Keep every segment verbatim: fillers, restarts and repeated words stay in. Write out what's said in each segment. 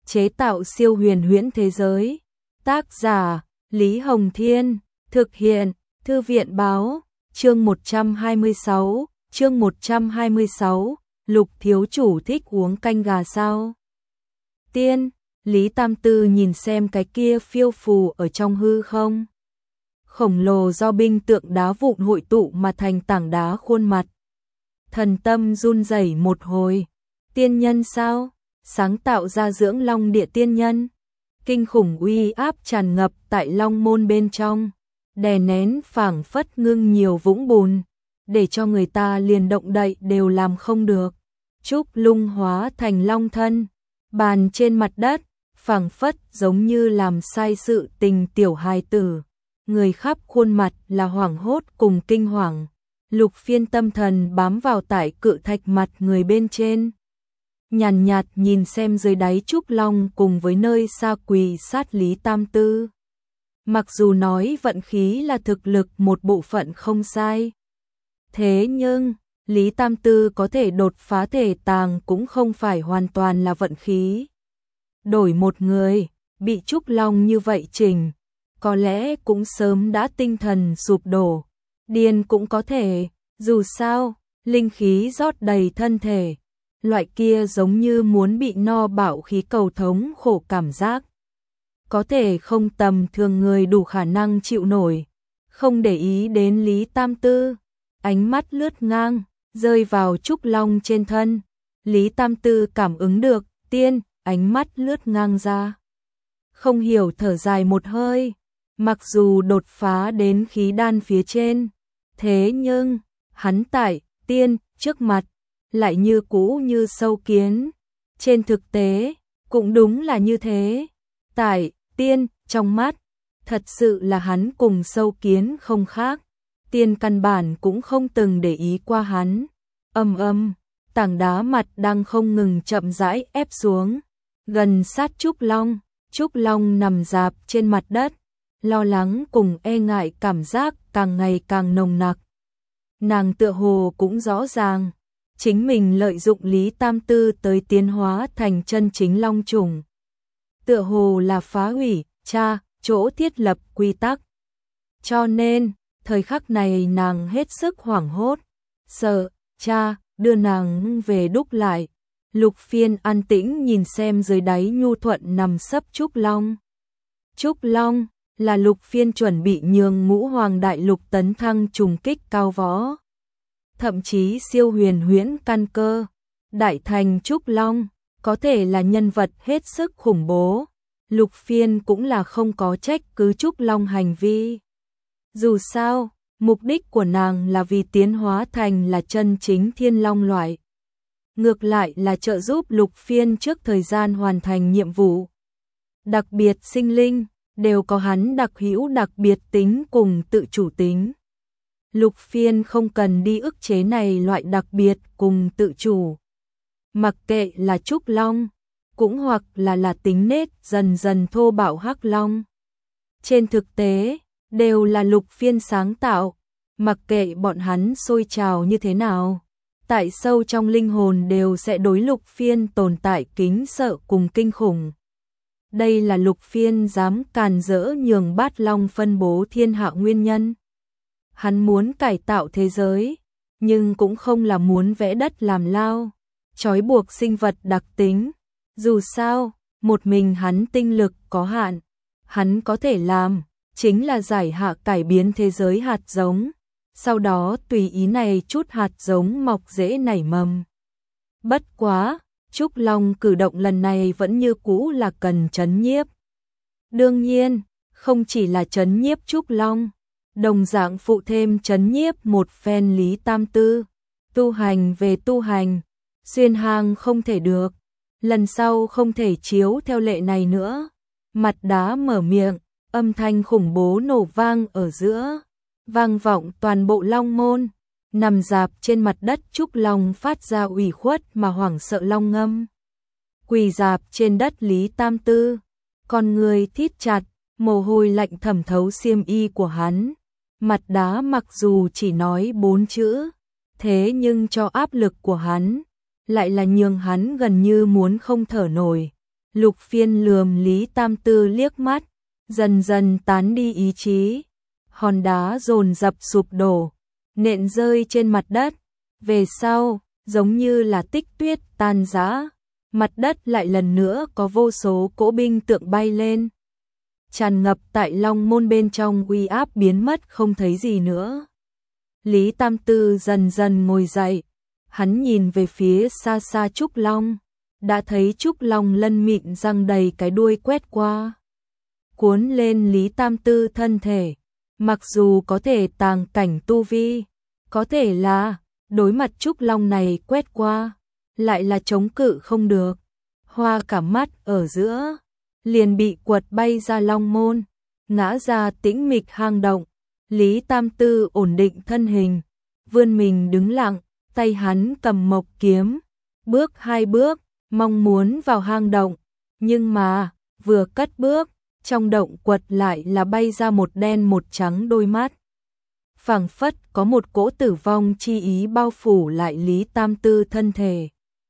chế tạo siêu huyền huyễn thế giới. Tác giả Lý Hồng Thiên, thực hiện Thư viện Báo, chương một trăm hai mươi sáu, chương một trăm hai mươi sáu, Lục thiếu chủ thích uống canh gà sao? Tiên, Lý Tam Tư nhìn xem cái kia phiêu phù ở trong hư không. Khổng lồ do binh tượng đá vụn hội tụ mà thành tảng đá khuôn mặt. Thần tâm run rẩy một hồi. Tiên nhân sao? Sáng tạo ra dưỡng long địa tiên nhân. Kinh khủng uy áp tràn ngập tại long môn bên trong, đè nén phảng phất ngưng nhiều vũng bùn, để cho người ta liền động đậy đều làm không được. Trúc lung hóa thành long thân, bàn trên mặt đất, phảng phất giống như làm sai sự tình tiểu hài tử. Người khắp khuôn mặt là hoảng hốt cùng kinh hoàng. Lục Phiên tâm thần bám vào tại cự thạch mặt người bên trên. Nhàn nhạt nhìn xem dưới đáy trúc long cùng với nơi xa quỳ sát Lý Tam Tư. Mặc dù nói vận khí là thực lực một bộ phận không sai. Thế nhưng, Lý Tam Tư có thể đột phá thể tàng cũng không phải hoàn toàn là vận khí. Đổi một người, bị trúc long như vậy chỉnh, có lẽ cũng sớm đã tinh thần sụp đổ. Điên cũng có thể, dù sao, linh khí rót đầy thân thể. Loại kia giống như muốn bị no bạo khí cầu thống khổ cảm giác. Có thể không tầm thường người đủ khả năng chịu nổi. Không để ý đến Lý Tam Tư. Ánh mắt lướt ngang, rơi vào trúc long trên thân. Lý Tam Tư cảm ứng được, tiên, ánh mắt lướt ngang ra. Không hiểu thở dài một hơi. Mặc dù đột phá đến khí đan phía trên. Thế nhưng, hắn tại, tiên, trước mặt. Lại như cũ như sâu kiến. Trên thực tế, cũng đúng là như thế. Tại, tiên, trong mắt, thật sự là hắn cùng sâu kiến không khác. Tiên căn bản cũng không từng để ý qua hắn. Âm âm, tảng đá mặt đang không ngừng chậm rãi ép xuống. Gần sát Trúc Long, Trúc Long nằm rạp trên mặt đất. Lo lắng cùng e ngại cảm giác càng ngày càng nồng nặc. Nàng tựa hồ cũng rõ ràng. Chính mình lợi dụng Lý Tam Tư tới tiến hóa thành chân chính long trùng. Tựa hồ là phá hủy, cha, chỗ thiết lập quy tắc. Cho nên, thời khắc này nàng hết sức hoảng hốt, sợ, cha, đưa nàng về đúc lại. Lục Phiên an tĩnh nhìn xem dưới đáy nhu thuận nằm sấp Trúc Long. Trúc Long là Lục Phiên chuẩn bị nhường Ngũ Hoàng Đại Lục tấn thăng trùng kích cao võ. Thậm chí siêu huyền huyễn căn cơ, Đại Thành Trúc Long, có thể là nhân vật hết sức khủng bố. Lục Phiên cũng là không có trách cứ Trúc Long hành vi. Dù sao, mục đích của nàng là vì tiến hóa thành là chân chính thiên long loại. Ngược lại là trợ giúp Lục Phiên trước thời gian hoàn thành nhiệm vụ. Đặc biệt sinh linh, đều có hắn đặc hữu đặc biệt tính cùng tự chủ tính. Lục Phiên không cần đi ức chế này loại đặc biệt cùng tự chủ. Mặc kệ là Trúc Long, cũng hoặc là là tính nết dần dần thô bạo Hắc Long. Trên thực tế, đều là Lục Phiên sáng tạo, mặc kệ bọn hắn sôi trào như thế nào. Tại sâu trong linh hồn đều sẽ đối Lục Phiên tồn tại kính sợ cùng kinh khủng. Đây là Lục Phiên dám càn rỡ nhường Bát Long phân bố thiên hạ nguyên nhân. Hắn muốn cải tạo thế giới, nhưng cũng không là muốn vẽ đất làm lao, trói buộc sinh vật đặc tính. Dù sao, một mình hắn tinh lực có hạn, hắn có thể làm, chính là giải hạ cải biến thế giới hạt giống, sau đó tùy ý này chút hạt giống mọc dễ nảy mầm. Bất quá, Trúc Long cử động lần này vẫn như cũ là cần trấn nhiếp. Đương nhiên, không chỉ là trấn nhiếp Trúc Long, đồng dạng phụ thêm trấn nhiếp một phen Lý Tam Tư. Tu hành về tu hành, xuyên hàng không thể được, lần sau không thể chiếu theo lệ này nữa. Mặt đá mở miệng, âm thanh khủng bố nổ vang ở giữa, vang vọng toàn bộ Long Môn. Nằm rạp trên mặt đất Trúc Long phát ra ủy khuất mà hoảng sợ long ngâm. Quỳ rạp trên đất Lý Tam Tư, con người thít chặt, mồ hôi lạnh thẩm thấu xiêm y của hắn. Mặt đá mặc dù chỉ nói bốn chữ, thế nhưng cho áp lực của hắn, lại là nhường hắn gần như muốn không thở nổi. Lục Phiên lườm Lý Tam Tư liếc mắt, dần dần tán đi ý chí. Hòn đá dồn dập sụp đổ, nện rơi trên mặt đất. Về sau, giống như là tích tuyết tan rã, mặt đất lại lần nữa có vô số cỗ binh tượng bay lên. Tràn ngập tại Long Môn bên trong uy áp biến mất không thấy gì nữa. Lý Tam Tư dần dần ngồi dậy, hắn nhìn về phía xa xa Trúc Long, đã thấy Trúc Long lân mịn răng đầy cái đuôi quét qua, cuốn lên Lý Tam Tư thân thể. Mặc dù có thể tàng cảnh tu vi, có thể là đối mặt Trúc Long này quét qua, lại là chống cự không được. Hoa cả mắt ở giữa, liền bị quật bay ra Long Môn, ngã ra tĩnh mịch hang động. Lý Tam Tư ổn định thân hình, vươn mình đứng lặng, tay hắn cầm mộc kiếm, bước hai bước, mong muốn vào hang động, nhưng mà, vừa cất bước, trong động quật lại là bay ra một đen một trắng đôi mắt. Phảng phất có một cỗ tử vong chi ý bao phủ lại Lý Tam Tư thân thể.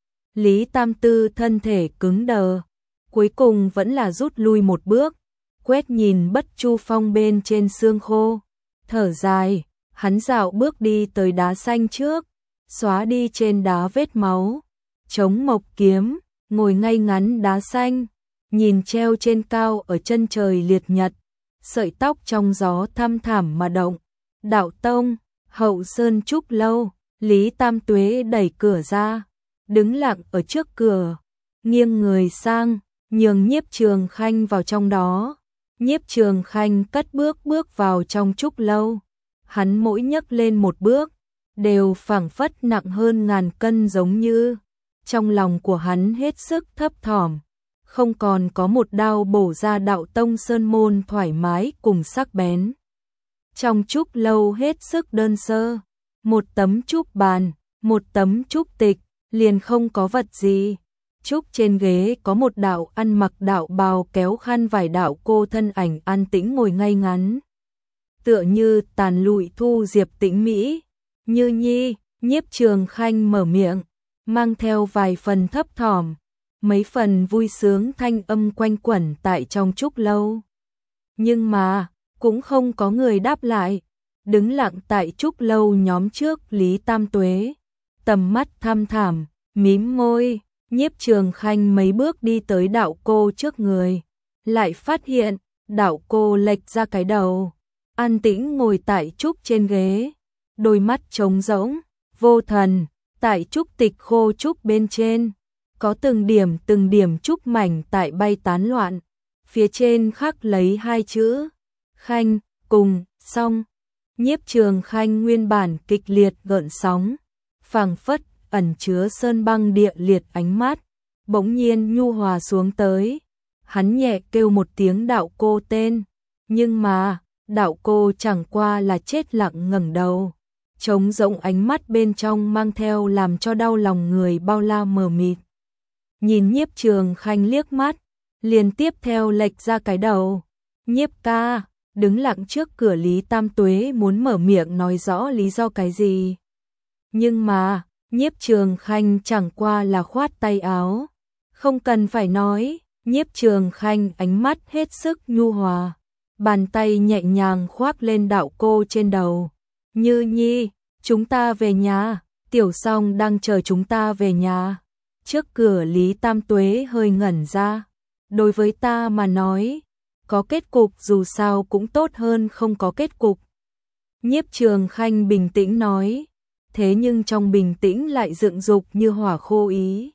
Lý Tam Tư thân thể cứng đờ, cuối cùng vẫn là rút lui một bước, quét nhìn Bất Chu Phong bên trên xương khô, thở dài, hắn dạo bước đi tới đá xanh trước, xóa đi trên đá vết máu, chống mộc kiếm, ngồi ngay ngắn đá xanh, nhìn treo trên cao ở chân trời liệt nhật, sợi tóc trong gió thăm thẳm mà động. Đạo tông, Hậu Sơn Trúc lâu, Lý Tam Tuế đẩy cửa ra, đứng lặng ở trước cửa, nghiêng người sang, nhường Nhiếp Trường Khanh vào trong đó. Nhiếp Trường Khanh cất bước bước vào trong Trúc lâu, hắn mỗi nhấc lên một bước, đều phảng phất nặng hơn ngàn cân giống như, trong lòng của hắn hết sức thấp thỏm, không còn có một đao bổ ra đạo tông sơn môn thoải mái cùng sắc bén. Trong trúc lâu hết sức đơn sơ, một tấm trúc bàn, một tấm trúc tịch, liền không có vật gì. Trúc trên ghế có một đạo ăn mặc đạo bào kéo khăn vải đạo cô thân ảnh an tĩnh ngồi ngay ngắn. Tựa như tàn lụi thu diệp tĩnh mỹ, Như Nhi. Nhiếp Trường Khanh mở miệng, mang theo vài phần thấp thỏm, mấy phần vui sướng thanh âm quanh quẩn tại trong trúc lâu. Nhưng mà, cũng không có người đáp lại, đứng lặng tại trúc lâu nhóm trước Lý Tam Tuế, tầm mắt thăm thẳm, mím môi. Nhiếp Trường Khanh mấy bước đi tới đạo cô trước người, lại phát hiện đạo cô lệch ra cái đầu, an tĩnh ngồi tại trúc trên ghế, đôi mắt trống rỗng, vô thần. Tại trúc tịch khô trúc bên trên, có từng điểm từng điểm trúc mảnh tại bay tán loạn, phía trên khắc lấy hai chữ Khanh, cùng, song. Nhiếp Trường Khanh nguyên bản kịch liệt gợn sóng, phảng phất ẩn chứa sơn băng địa liệt ánh mắt, bỗng nhiên nhu hòa xuống tới. Hắn nhẹ kêu một tiếng đạo cô tên, nhưng mà, đạo cô chẳng qua là chết lặng ngẩng đầu, trống rỗng ánh mắt bên trong mang theo làm cho đau lòng người bao la mờ mịt. Nhìn Nhiếp Trường Khanh liếc mắt, liền tiếp theo lệch ra cái đầu. Nhiếp ca, đứng lặng trước cửa Lý Tam Tuế muốn mở miệng nói rõ lý do cái gì. Nhưng mà, Nhiếp Trường Khanh chẳng qua là khoát tay áo. Không cần phải nói, Nhiếp Trường Khanh ánh mắt hết sức nhu hòa, bàn tay nhẹ nhàng khoác lên đạo cô trên đầu. Như Nhi, chúng ta về nhà, Tiểu Song đang chờ chúng ta về nhà. Trước cửa Lý Tam Tuế hơi ngẩn ra, đối với ta mà nói, có kết cục dù sao cũng tốt hơn không có kết cục. Nhiếp Trường Khanh bình tĩnh nói, thế nhưng trong bình tĩnh lại dựng dục như hỏa khô ý.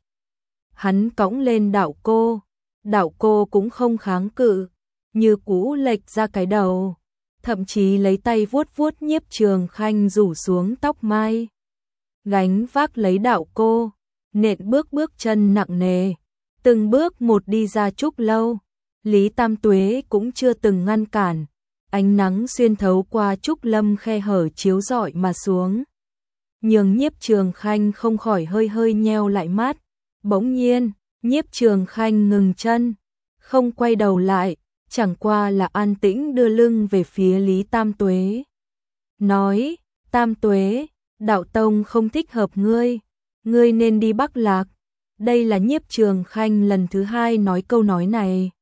Hắn cõng lên đạo cô, đạo cô cũng không kháng cự, như cũ lệch ra cái đầu, thậm chí lấy tay vuốt vuốt Nhiếp Trường Khanh rủ xuống tóc mai. Gánh vác lấy đạo cô, nện bước bước chân nặng nề, từng bước một đi ra trúc lâu. Lý Tam Tuế cũng chưa từng ngăn cản, ánh nắng xuyên thấu qua trúc lâm khe hở chiếu rọi mà xuống, nhường Nhiếp Trường Khanh không khỏi hơi hơi nheo lại mắt. Bỗng nhiên, Nhiếp Trường Khanh ngừng chân, không quay đầu lại, chẳng qua là an tĩnh đưa lưng về phía Lý Tam Tuế. Nói, Tam Tuế, đạo tông không thích hợp ngươi, ngươi nên đi Bắc Lạc. Đây là Nhiếp Trường Khanh lần thứ hai nói câu nói này.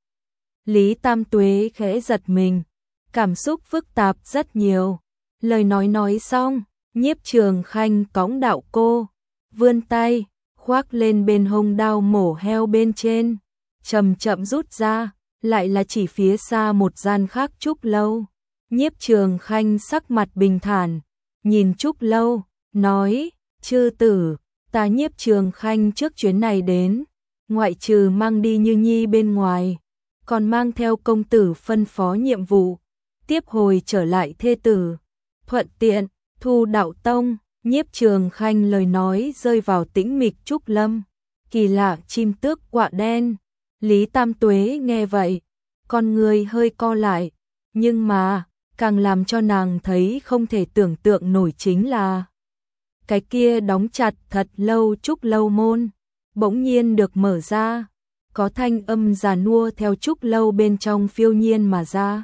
Lý Tam Tuế khẽ giật mình, cảm xúc phức tạp rất nhiều. Lời nói nói xong, Nhiếp Trường Khanh cõng đạo cô, vươn tay, khoác lên bên hông đao mổ heo bên trên, chậm chậm rút ra, lại là chỉ phía xa một gian khác Trúc Lâu. Nhiếp Trường Khanh sắc mặt bình thản, nhìn Trúc Lâu, nói, chư tử, ta Nhiếp Trường Khanh trước chuyến này đến, ngoại trừ mang đi Như Nhi bên ngoài, còn mang theo công tử phân phó nhiệm vụ, tiếp hồi trở lại thê tử, thuận tiện, thu đạo tông. Nhiếp Trường Khanh lời nói rơi vào tĩnh mịch trúc lâm, kỳ lạ chim tước quạ đen. Lý Tam Tuế nghe vậy, con người hơi co lại, nhưng mà, càng làm cho nàng thấy không thể tưởng tượng nổi chính là cái kia đóng chặt thật lâu trúc lâu môn, bỗng nhiên được mở ra, có thanh âm già nua theo trúc lâu bên trong phiêu nhiên mà ra.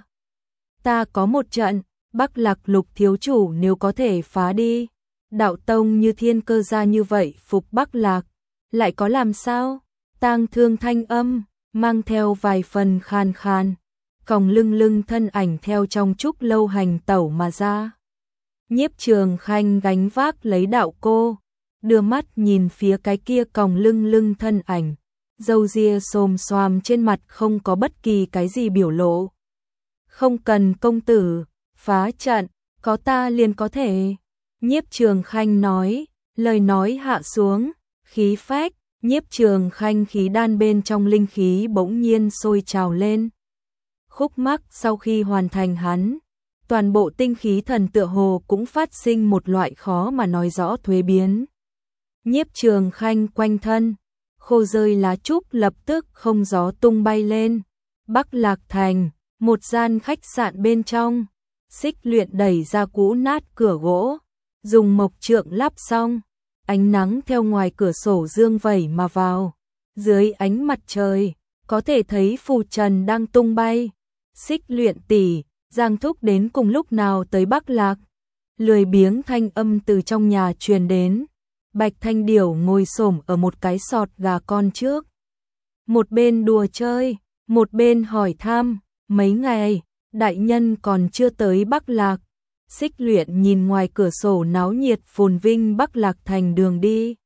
Ta có một trận, Bắc Lạc Lục thiếu chủ nếu có thể phá đi, đạo tông như Thiên Cơ gia như vậy phục Bắc Lạc, lại có làm sao? Tang Thương thanh âm, mang theo vài phần khan khan, còng lưng lưng thân ảnh theo trong trúc lâu hành tẩu mà ra. Nhiếp Trường Khanh gánh vác lấy đạo cô, đưa mắt nhìn phía cái kia còng lưng lưng thân ảnh, râu ria xồm xoàm trên mặt không có bất kỳ cái gì biểu lộ. Không cần công tử, phá trận, có ta liền có thể. Nhiếp Trường Khanh nói, lời nói hạ xuống, khí phách, Nhiếp Trường Khanh khí đan bên trong linh khí bỗng nhiên sôi trào lên. Khúc mắc sau khi hoàn thành hắn, toàn bộ tinh khí thần tựa hồ cũng phát sinh một loại khó mà nói rõ thuế biến. Nhiếp Trường Khanh quanh thân, khô rơi lá trúc lập tức không gió tung bay lên. Bắc Lạc Thành, một gian khách sạn bên trong, Xích Luyện đẩy ra cũ nát cửa gỗ, dùng mộc trượng lắp xong, ánh nắng theo ngoài cửa sổ dương vẩy mà vào. Dưới ánh mặt trời, có thể thấy phù trần đang tung bay. Xích Luyện tỷ, Giang thúc đến cùng lúc nào tới Bắc Lạc? Lười biếng thanh âm từ trong nhà truyền đến. Bạch Thanh Điểu ngồi xổm ở một cái sọt gà con trước, một bên đùa chơi, một bên hỏi thăm, mấy ngày, đại nhân còn chưa tới Bắc Lạc. Xích Luyện nhìn ngoài cửa sổ náo nhiệt phồn vinh Bắc Lạc thành đường đi,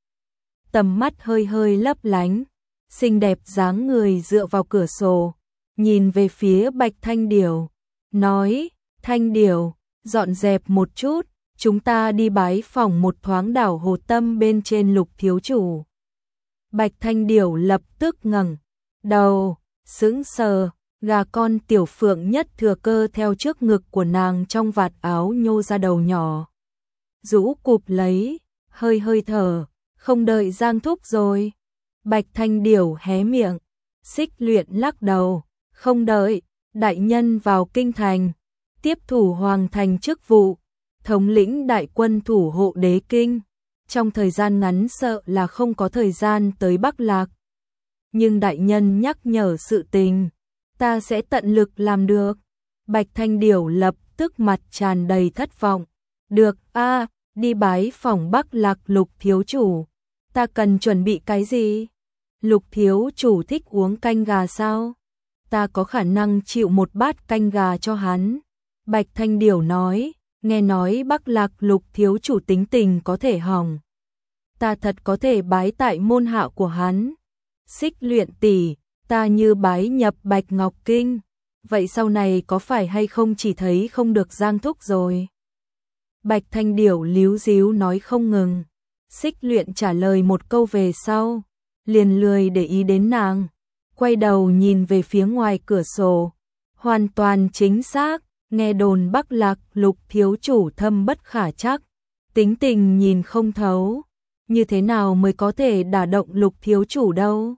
tầm mắt hơi hơi lấp lánh, xinh đẹp dáng người dựa vào cửa sổ, nhìn về phía Bạch Thanh Điểu, nói, Thanh Điểu, dọn dẹp một chút, chúng ta đi bái phỏng một thoáng đảo Hồ Tâm bên trên Lục thiếu chủ. Bạch Thanh Điểu lập tức ngẩng đầu, sững sờ, gà con Tiểu Phượng nhất thừa cơ theo trước ngực của nàng trong vạt áo nhô ra đầu nhỏ, rũ cụp lấy, hơi hơi thở, không đợi Giang thúc rồi. Bạch Thanh Điểu hé miệng, Xích Luyện lắc đầu, không đợi, đại nhân vào kinh thành, tiếp thủ hoàng thành chức vụ, thống lĩnh đại quân thủ hộ đế kinh, trong thời gian ngắn sợ là không có thời gian tới Bắc Lạc. Nhưng đại nhân nhắc nhở sự tình, ta sẽ tận lực làm được. Bạch Thanh Điểu lập tức mặt tràn đầy thất vọng. Được a, đi bái phỏng Bắc Lạc Lục thiếu chủ. Ta cần chuẩn bị cái gì? Lục thiếu chủ thích uống canh gà sao? Ta có khả năng chịu một bát canh gà cho hắn. Bạch Thanh Điểu nói, nghe nói Bắc Lạc Lục thiếu chủ tính tình có thể hỏng. Ta thật có thể bái tại môn hạ của hắn. Xích Luyện tỷ, ta như bái nhập Bạch Ngọc Kinh, vậy sau này có phải hay không chỉ thấy không được Giang thúc rồi? Bạch Thanh Điểu líu díu nói không ngừng. Xích Luyện trả lời một câu về sau, liền lười để ý đến nàng, quay đầu nhìn về phía ngoài cửa sổ. Hoàn toàn chính xác, nghe đồn Bắc Lạc Lục thiếu chủ thâm bất khả trắc, tính tình nhìn không thấu, như thế nào mới có thể đả động Lục thiếu chủ đâu?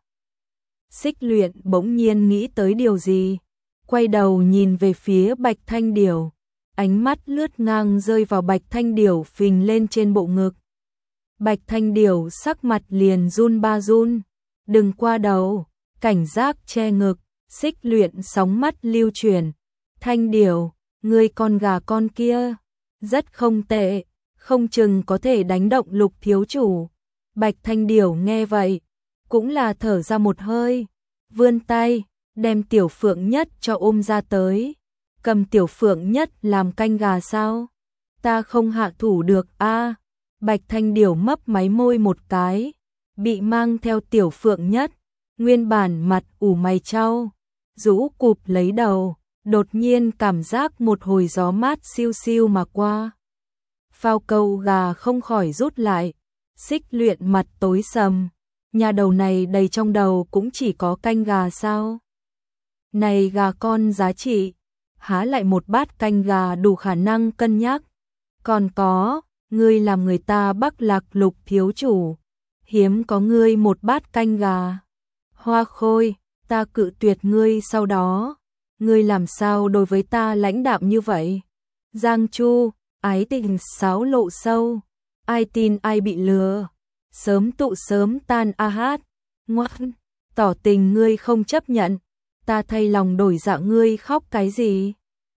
Xích Luyện bỗng nhiên nghĩ tới điều gì, quay đầu nhìn về phía Bạch Thanh Điểu, ánh mắt lướt ngang rơi vào Bạch Thanh Điểu phình lên trên bộ ngực. Bạch Thanh Điểu sắc mặt liền run ba run, đừng qua đầu, cảnh giác che ngực. Xích Luyện sóng mắt lưu chuyển, Thanh Điểu, người con gà con kia, rất không tệ, không chừng có thể đánh động Lục thiếu chủ. Bạch Thanh Điểu nghe vậy, cũng là thở ra một hơi, vươn tay, đem Tiểu Phượng Nhất cho ôm ra tới. Cầm Tiểu Phượng Nhất làm canh gà sao? Ta không hạ thủ được a. Bạch Thanh Điểu mấp máy môi một cái, bị mang theo Tiểu Phượng Nhất, nguyên bản mặt ủ mày chau, rũ cụp lấy đầu, đột nhiên cảm giác một hồi gió mát siêu siêu mà qua. Phao câu gà không khỏi rút lại, Xích Luyện mặt tối sầm, nhà đầu này đầy trong đầu cũng chỉ có canh gà sao? Này gà con giá trị, há lại một bát canh gà đủ khả năng cân nhắc. Còn có, ngươi làm người ta Bắc Lạc Lục thiếu chủ, hiếm có ngươi một bát canh gà. Hoa Khôi, ta cự tuyệt ngươi sau đó, ngươi làm sao đối với ta lãnh đạm như vậy? Giang Chu, ái tình sáo lộ sâu, ai tin ai bị lừa, sớm tụ sớm tan a hát, ngoan, tỏ tình ngươi không chấp nhận, ta thay lòng đổi dạ ngươi khóc cái gì?